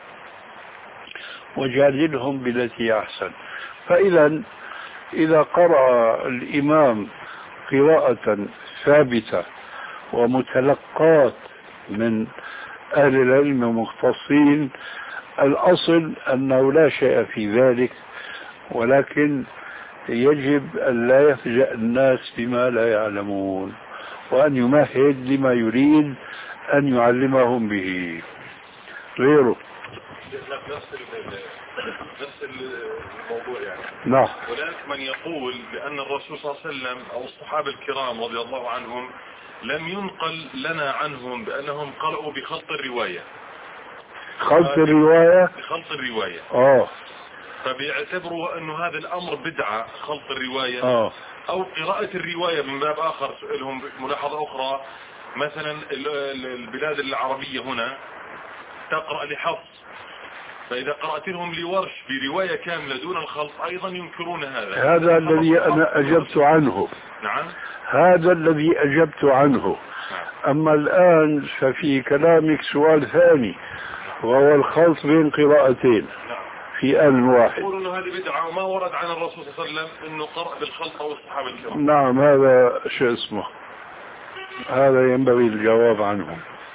وجادلهم بالتي أحسن. فإذا إذا قرأ الإمام قراءة ثابتة ومتلقات من أهل العلم مختصين. الأصل أنه لا شيء في ذلك، ولكن يجب أن لا يفجأ الناس بما لا يعلمون، وأن يمهد لما يريد أن يعلمهم به. غيره نفس نفس الموضوع يعني. نعم. هناك من يقول بأن الرسول صلى الله عليه وسلم أو الصحابة الكرام رضي الله عنهم لم ينقل لنا عنهم بأنهم قرأوا بخلط الرواية. خلط الرواية؟ بخلط الرواية. آه. فبيعتبروا أنه هذا الأمر بدعة، خلط الرواية. آه. أو قراءة الرواية من باب آخر. لهم ملاحظة أخرى، مثلا البلاد العربية هنا تقرأ لحفص، فإذا قرأت لهم لورش برواية كاملة دون الخلط أيضا ينكرون هذا. هذا الذي أنا أجبت عنه. نعم. هذا الذي أجبت عنه. نعم. أما الآن ففي كلامك سؤال ثاني، وهو الخلط بين قراءتين. نعم. في آن واحد. يقولون أنه هذه بدعة وما ورد عن الرسول صلى الله عليه وسلم أنه قرأ بالخلط أو الصحابة الكرام. نعم، هذا شيء اسمه، هذا ينبغي الجواب عنه.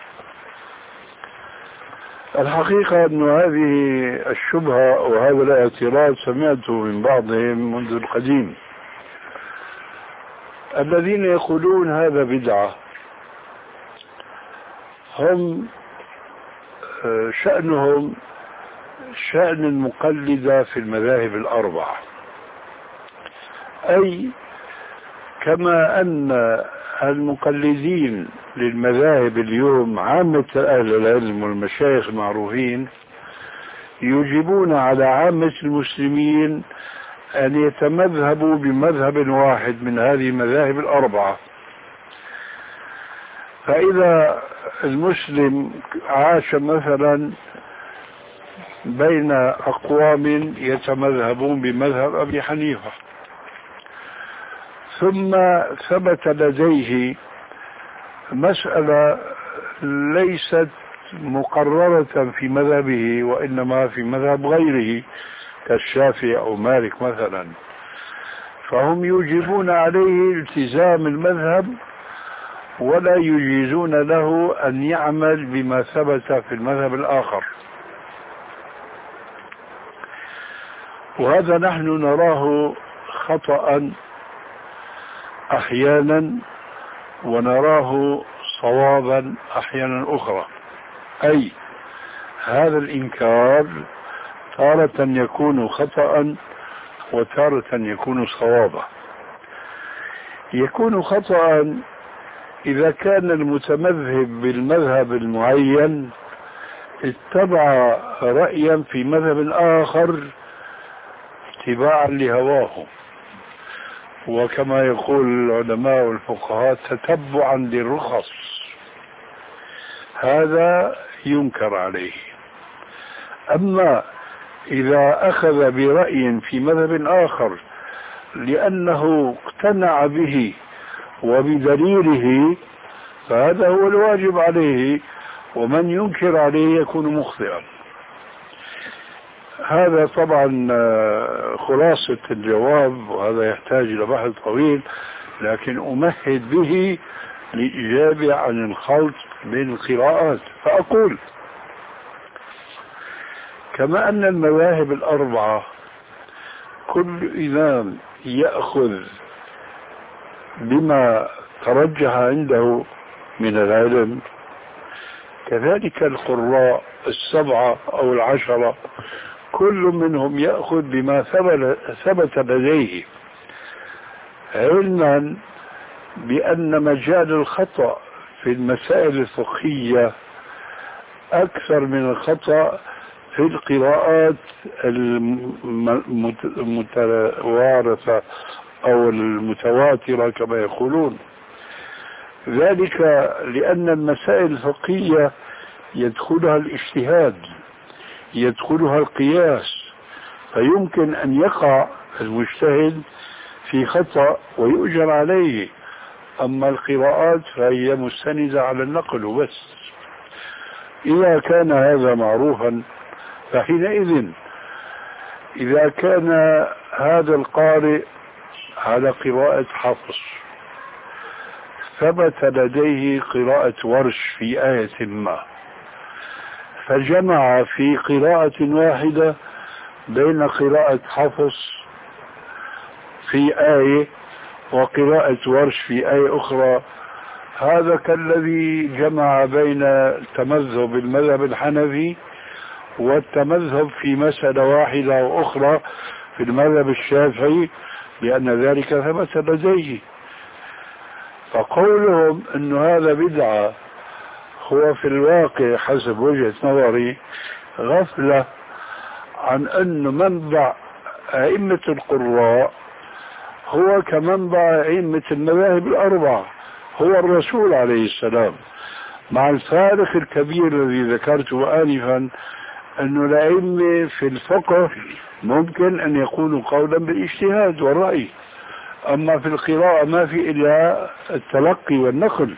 الحقيقة أن هذه الشبهة وهذا الاعتراض سمعته من بعضهم منذ القديم، الذين يقولون هذا بدعة هم شأنهم شأن المقلدة في المذاهب الأربعة، أي كما أن المقلدين للمذاهب اليوم عامة أهل العلم والمشايخ المعروفين يجيبون على عامة المسلمين أن يتمذهبوا بمذهب واحد من هذه المذاهب الأربعة. فإذا المسلم عاش مثلا بين أقوام يتمذهبون بمذهب أبي حنيفة، ثم ثبت لديه مسألة ليست مقررة في مذهبه وإنما في مذهب غيره كالشافعي أو مالك مثلا، فهم يوجبون عليه التزام المذهب ولا يجيزون له أن يعمل بما ثبت في المذهب الآخر. وهذا نحن نراه خطأ أحيانا ونراه صوابا أحيانا أخرى، أي هذا الإنكار تارة يكون خطأ وتارة يكون صوابا. يكون خطأ إذا كان المتمذهب بالمذهب المعين اتبع رأيا في مذهب آخر اتباعا لهواه، وكما يقول العلماء والفقهاء تتبعا للرخص، هذا ينكر عليه. أما إذا أخذ برأي في مذهب آخر لأنه اقتنع به وبدليله فهذا هو الواجب عليه، ومن ينكر عليه يكون مخطئا. هذا طبعا خلاصة الجواب، وهذا يحتاج إلى بحث طويل، لكن أمهد به للإجابة عن الخلط بين القراءات. فأقول كما أن المذاهب الأربعة كل إمام يأخذ بما ترجح عنده من العلم، كذلك القراء السبعة أو العشرة كل منهم يأخذ بما ثبت لديه، علما بأن مجال الخطأ في المسائل الفقهية أكثر من الخطأ في القراءات المتوارثة أو المتواترة كما يقولون. ذلك لأن المسائل الفقهية يدخلها الاجتهاد، يدخلها القياس، فيمكن أن يقع المجتهد في خطأ ويؤجر عليه. أما القراءات فهي مستندة على النقل وبس. إذا كان هذا معروفا فحينئذ إذا كان هذا القارئ على قراءة حفص ثبت لديه قراءة ورش في آية ما، فجمع في قراءة واحدة بين قراءة حفص في آية وقراءة ورش في آية أخرى. هذا كالذي جمع بين التمذهب المذهب الحنفي والتمذهب في مسألة واحدة وأخرى في المذهب الشافعي، لأن ذلك ثبت لديه. فقولهم أن هذا بدعة هو في الواقع حسب وجهة نظري غفلة عن أن منبع أئمة القراء هو كمنبع أئمة المذاهب الأربعة، هو الرسول عليه السلام، مع الفارق الكبير الذي ذكرته آنفا أن الأئمة في الفقه ممكن أن يكونوا قولا بالاجتهاد والرأي، أما في القراءة ما في إلا التلقي والنقل.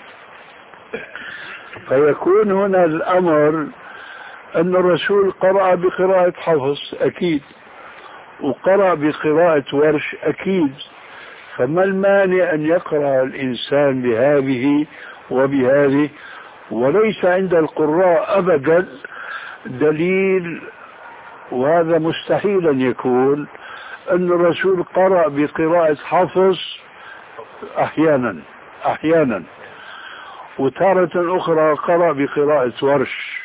فيكون هنا الأمر أن الرسول قرأ بقراءة حفص أكيد، وقرأ بقراءة ورش أكيد، فما المانع أن يقرأ الإنسان بهذه وبهذه؟ وليس عند القراء أبدا دليل، وهذا مستحيل أن يكون، أن الرسول قرأ بقراءة حفص أحيانا أحيانا وتارة أخرى قرأ بقراءة ورش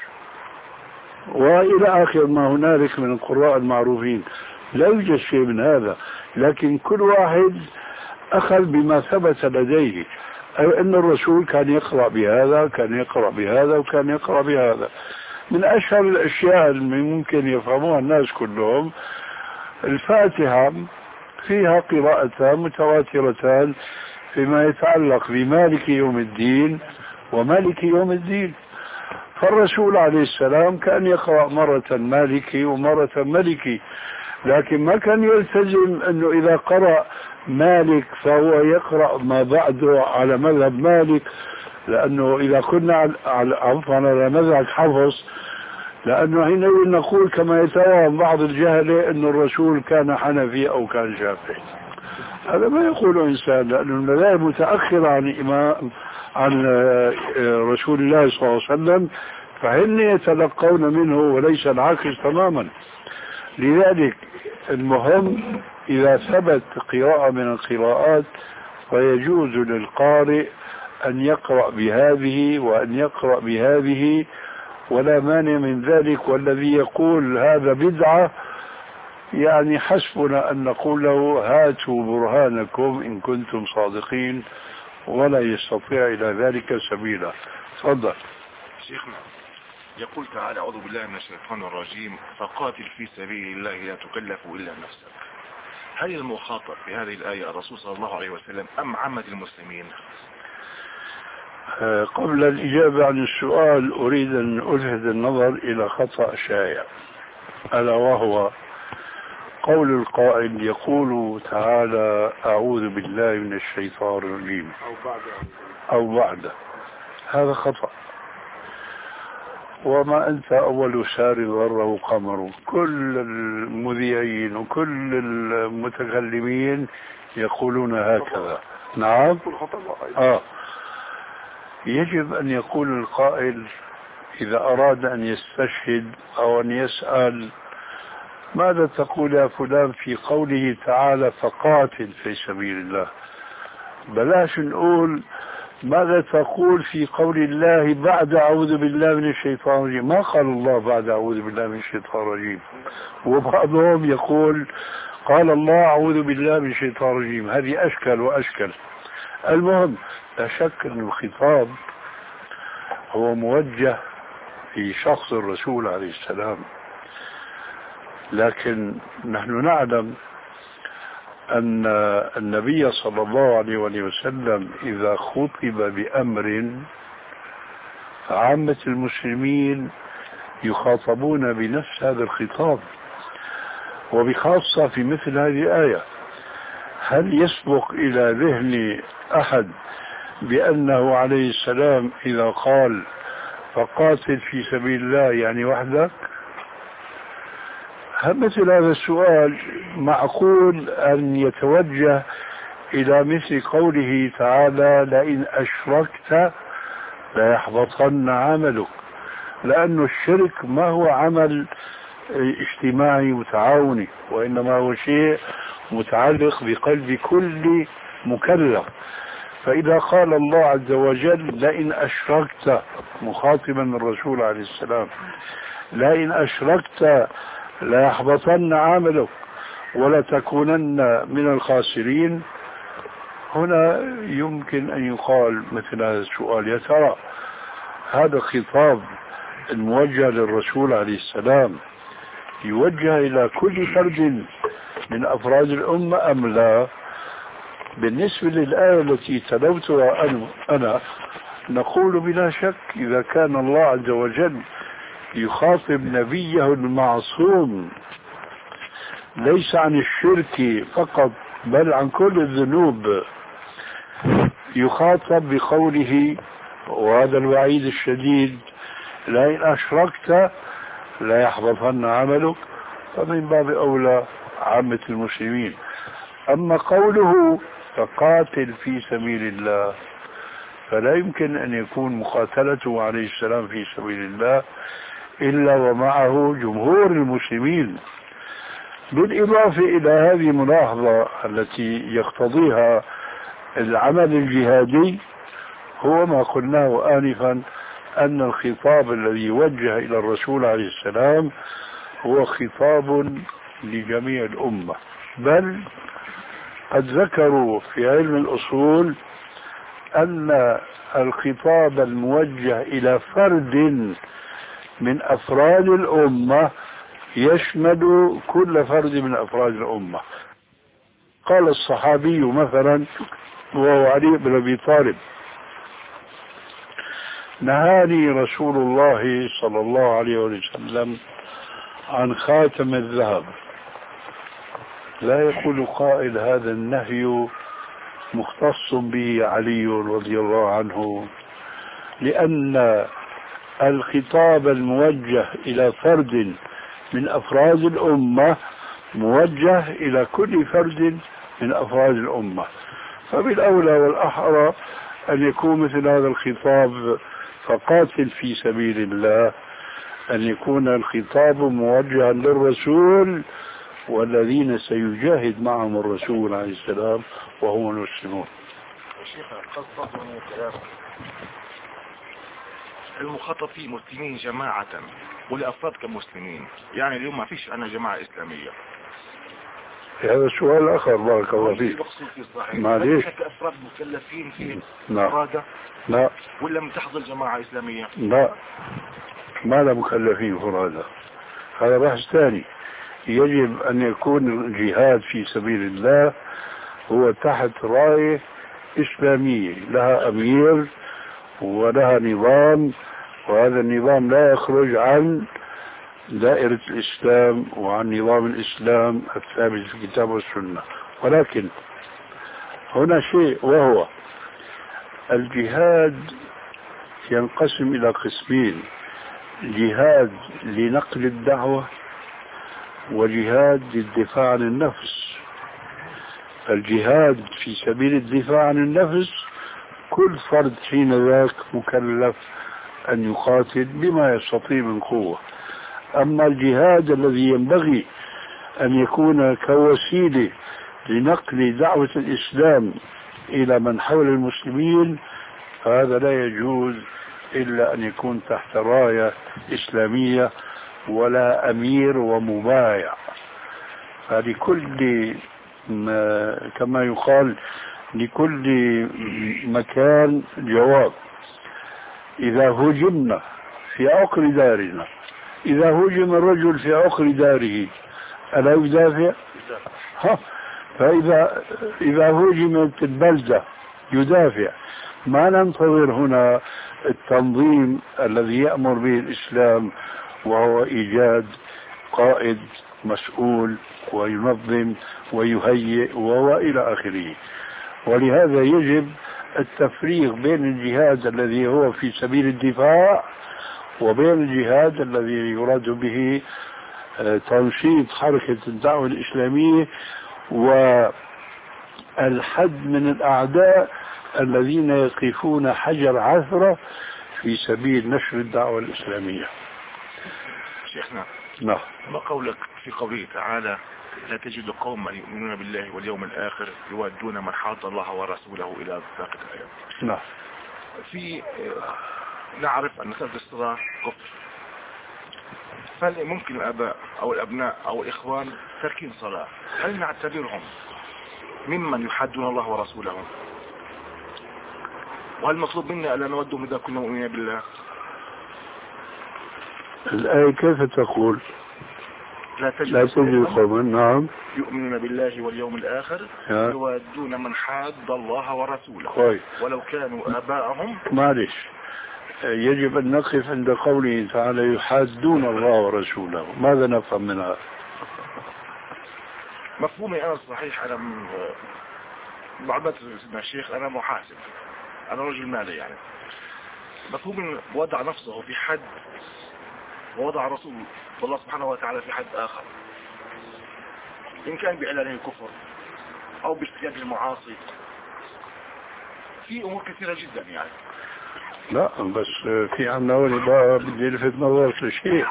وإلى آخر ما هنالك من القراء المعروفين. لا يوجد شيء من هذا، لكن كل واحد أخذ بما ثبت لديه، أي أن الرسول كان يقرأ بهذا، كان يقرأ بهذا، وكان يقرأ بهذا. من أشهر الأشياء اللي ممكن يفهموها الناس كلهم الفاتحة فيها قراءتان متواترتان فيما يتعلق بمالك يوم الدين ومالك يوم الدين. فالرسول عليه السلام كان يقرأ مرة مالكي ومرة ملكي، لكن ما كان يلتزم أنه إذا قرأ مالك فهو يقرأ ما بعده على مذهب مالك، لأنه إذا كنا على عفوا على مذهب حفص، لأنه حينئذ نقول كما يتوهم بعض الجهلة أن الرسول كان حنفي أو كان شافعي. هذا ما يقوله إنسان، لأن المذاهب متأخرة عن إمام عن رسول الله صلى الله عليه وسلم، فهن يتلقون منه وليس العكس تماما. لذلك المهم إذا ثبت قراءة من القراءات فيجوز للقارئ أن يقرأ بهذه وأن يقرأ بهذه ولا مانع من ذلك. والذي يقول هذا بدعة يعني حسبنا أن نقول له هاتوا برهانكم إن كنتم صادقين، ولا يستطيع إلى ذلك سبيلا. تفضل. شيخنا يقول تعالى أعوذ بالله من الشيطان الرجيم فقاتل في سبيل الله لا تكلف إلا نفسك. هل المخاطب في هذه الآية الرسول صلى الله عليه وسلم أم عامة المسلمين؟ قبل الإجابة عن السؤال أريد أن ألفت النظر إلى خطأ شائع، ألا وهو قول القائل يقول تعالى أعوذ بالله من الشيطان الرجيم أو بعده. هذا خطأ، وما أنت أول سار ضره قمر. كل المذيعين وكل المتكلمين يقولون هكذا. نعم. آه يجب أن يقول القائل إذا أراد أن يستشهد أو أن يسأل ماذا تقول يا فلان في قوله تعالى فقاتل في سبيل الله، بلاش نقول ماذا تقول في قول الله بعد أعوذ بالله من الشيطان الرجيم. ما قال الله بعد أعوذ بالله من الشيطان الرجيم، وبعضهم يقول قال الله أعوذ بالله من الشيطان الرجيم. هذه أشكل وأشكل. المهم لا شك أن الخطاب هو موجه في شخص الرسول عليه السلام، لكن نحن نعلم أن النبي صلى الله عليه وسلم إذا خطب بأمر فعامة المسلمين يخاطبون بنفس هذا الخطاب، وبخاصة في مثل هذه الآية. هل يسبق إلى ذهن أحد بأنه عليه السلام إذا قال فقاتل في سبيل الله يعني وحدك؟ مثل هذا السؤال معقول أن يتوجه إلى مثل قوله تعالى لئن أشركت ليحبطن عملك. لأن الشرك ما هو عمل اجتماعي متعاوني، وإنما هو شيء متعلق بقلب كل مكلف. فإذا قال الله عز وجل لئن أشركت، مخاطبا الرسول عليه السلام، لئن أشركت ليحبطن عملك ولتكونن من الخاسرين، هنا يمكن أن يقال مثل هذا السؤال: يا ترى هذا الخطاب الموجه للرسول عليه السلام يوجه إلى كل فرد من أفراد الأمة أم لا؟ بالنسبة للآية التي تلوتها أنا نقول بلا شك إذا كان الله عز وجل يخاطب نبيه المعصوم ليس عن الشرك فقط بل عن كل الذنوب، يخاطب بقوله وهذا الوعيد الشديد: لئن أشركت لا يحبطن عملك، فمن باب أولى عامة المسلمين. أما قوله فقاتل في سبيل الله، فلا يمكن أن يكون مقاتلته عليه السلام في سبيل الله إلا ومعه جمهور المسلمين. بالإضافة إلى هذه الملاحظة التي يقتضيها العمل الجهادي، هو ما قلناه آنفا أن الخطاب الذي وجه إلى الرسول عليه السلام هو خطاب لجميع الأمة، بل قد ذكروا في علم الأصول أن الخطاب الموجه إلى فرد من أفراد الأمة يشمل كل فرد من أفراد الأمة. قال الصحابي مثلا وهو علي بن أبي طالب: نهاني رسول الله صلى الله عليه وسلم عن خاتم الذهب. لا يقول قائل هذا النهي مختص به علي رضي الله عنه، لأن الخطاب الموجه إلى فرد من أفراد الأمة موجه إلى كل فرد من أفراد الأمة، فبالأولى والأحرى أن يكون مثل هذا الخطاب فقاتل في سبيل الله أن يكون الخطاب موجها للرسول والذين سيجاهد معهم الرسول عليه السلام وهم المسلمون. شيخ قصة من الكلام المخاطب فيه مسلمين جماعة والأفراد كمسلمين، يعني اليوم ما فيش أنا جماعة إسلامية. هذا السؤال آخر بارك الله فيك. معليش كأفراد مكلفين في فرادة؟ لا. ولا من تحت الجماعة الإسلامية؟ لا، ما لا مكلفين فرادة، هذا بحث ثاني. يجب أن يكون الجهاد في سبيل الله هو تحت راية إسلامية لها أمير ولها نظام، وهذا النظام لا يخرج عن دائرة الإسلام وعن نظام الإسلام الثابت في الكتاب والسنة. ولكن هنا شيء، وهو الجهاد ينقسم إلى قسمين: جهاد لنقل الدعوة وجهاد للدفاع عن النفس. الجهاد في سبيل الدفاع عن النفس كل فرد حين ذاك مكلف أن يقاتل بما يستطيع من قوة. أما الجهاد الذي ينبغي أن يكون كوسيلة لنقل دعوة الإسلام إلى من حول المسلمين، فهذا لا يجوز إلا أن يكون تحت راية إسلامية ولا أمير ومبايع. فلكل كما يقال لكل مكان جواب. إذا هجمنا في عقر دارنا، إذا هجم الرجل في عقر داره ألا يدافع؟ ها، فإذا إذا هجمت البلدة يدافع. ما ننتظر هنا التنظيم الذي يأمر به الإسلام، وهو إيجاد قائد مسؤول وينظم ويهيئ وهو إلى آخره. ولهذا يجب التفريق بين الجهاد الذي هو في سبيل الدفاع وبين الجهاد الذي يراد به تنشيط حركة الدعوة الإسلامية والحد من الأعداء الذين يقفون حجر عثرة في سبيل نشر الدعوة الإسلامية. شيخنا، نعم. ما قولك في قوله تعالى لا تجد قوما يؤمنون بالله واليوم الآخر يودون من حاد الله ورسوله إلى باقي الآيات؟ نعم. في نعرف أن ترك الصلاة كفر، فهل ممكن الآباء أو الأبناء أو الإخوان تركين صلاة هل نعتبرهم ممن يحادون الله ورسوله؟ وهل مطلوب منا ألا نودهم إذا كنا مؤمنين بالله؟ الآية كيف تقول؟ لا تجد لا تجد قوما نعم يؤمنون بالله واليوم الآخر يودون من حاد الله ورسوله كويس. ولو كانوا آباءهم. معلش، يجب أن نقف عند قوله تعالى يحادون الله ورسوله، ماذا نفهم منها؟ مفهومي أنا الصحيح، أنا م... بعد سيدنا الشيخ أنا محاسب، أنا رجل مالي يعني. مفهوم وضع نفسه في حد ووضع رسول الله سبحانه وتعالى في حد آخر، إن كان بإعلانه الكفر أو باجتياز المعاصي، في أمور كثيرة جدا يعني. لا بس في عنا هون بدي لفت نظرك لشيء.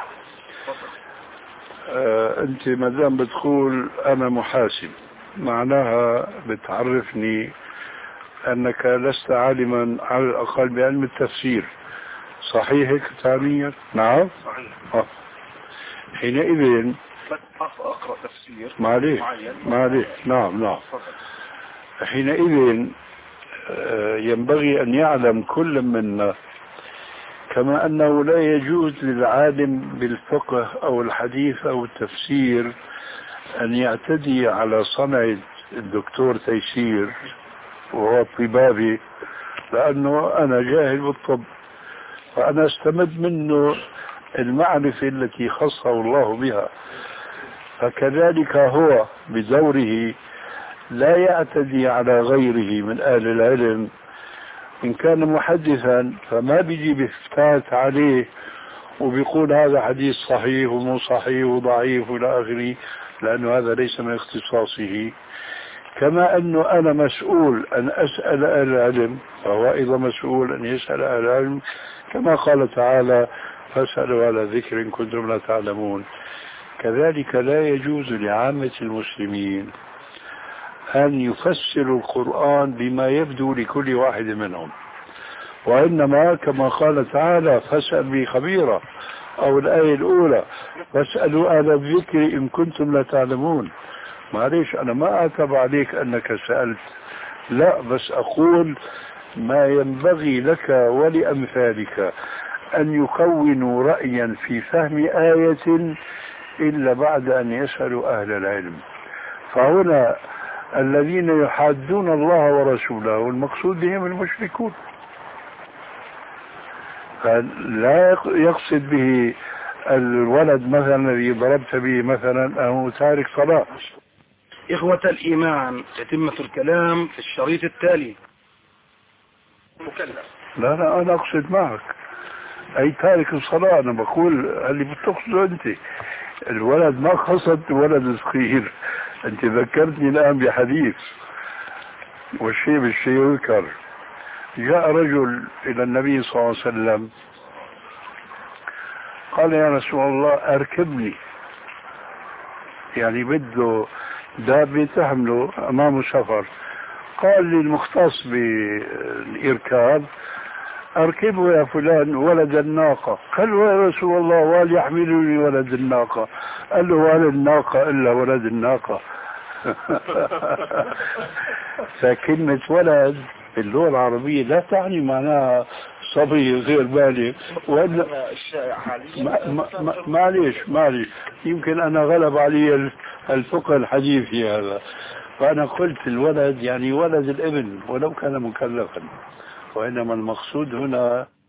آه أنت مادام بتقول أنا محاسب معناها بتعرفني أنك لست عالما على الأقل بعلم التفسير، صحيح هيك تعنيك؟ نعم صحيح. آه. حينئذ أقرأ تفسير معليش معليش نعم نعم حينئذ ينبغي أن يعلم كل منا كما أنه لا يجوز للعالم بالفقه أو الحديث أو التفسير أن يعتدي على صنعة الدكتور تيسير وهو طبابي، لأنه أنا جاهل بالطب فأنا استمد منه المعرفة التي خصه الله بها، فكذلك هو بدوره لا يعتدي على غيره من أهل العلم. إن كان محدثا فما بيجي بيفتات عليه وبيقول هذا حديث صحيح ومو صحيح وضعيف إلى آخره، لأنه هذا ليس من اختصاصه. كما أنه أنا مسؤول أن أسأل أهل العلم فهو أيضا مسؤول أن يسأل أهل العلم، كما قال تعالى فاسألوا على ذكر إن كنتم لا تعلمون. كذلك لا يجوز لعامة المسلمين أن يفسروا القرآن بما يبدو لكل واحد منهم، وإنما كما قال تعالى فاسأل بي خبيرا، أو الآية الأولى فاسألوا أهل الذكر إن كنتم لا تعلمون. معليش أنا ما أعتب عليك أنك سألت، لا بس أقول ما ينبغي لك ولأمثالك أن يكونوا رأيا في فهم آية إلا بعد أن يسألوا أهل العلم. فهنا الذين يحادون الله ورسوله المقصود بهم المشركون، لا يقصد به الولد مثلا الذي ضربت به مثلا أنه تارك صلاة. إخوة الإيمان، تتمة الكلام في الشريط التالي. مكلف. لا لا أنا أقصد معك أي تارك الصلاة، أنا بقول اللي بتقصده أنت. الولد ما قصد ولد صغير، أنت ذكرتني الآن بحديث والشيء بالشيء يذكر. جاء رجل إلى النبي صلى الله عليه وسلم قال يا رسول الله أركبني، يعني بده دابة تحمله أمامه سفر. قال لي المختص بالإركاب أركبه يا فلان ولد الناقة. قال له يا رسول الله وهل يحملني ولد الناقة؟ قال له وهل الناقة إلا ولد الناقة؟ فكلمة ولد في اللغة العربية لا تعني معناها صبي غير بالغ. معليش معليش يمكن أنا غلب علي الفقه الحديثي هذا، فأنا قلت الولد يعني ولد الابن ولو كان مكلفا، وإنما المقصود هنا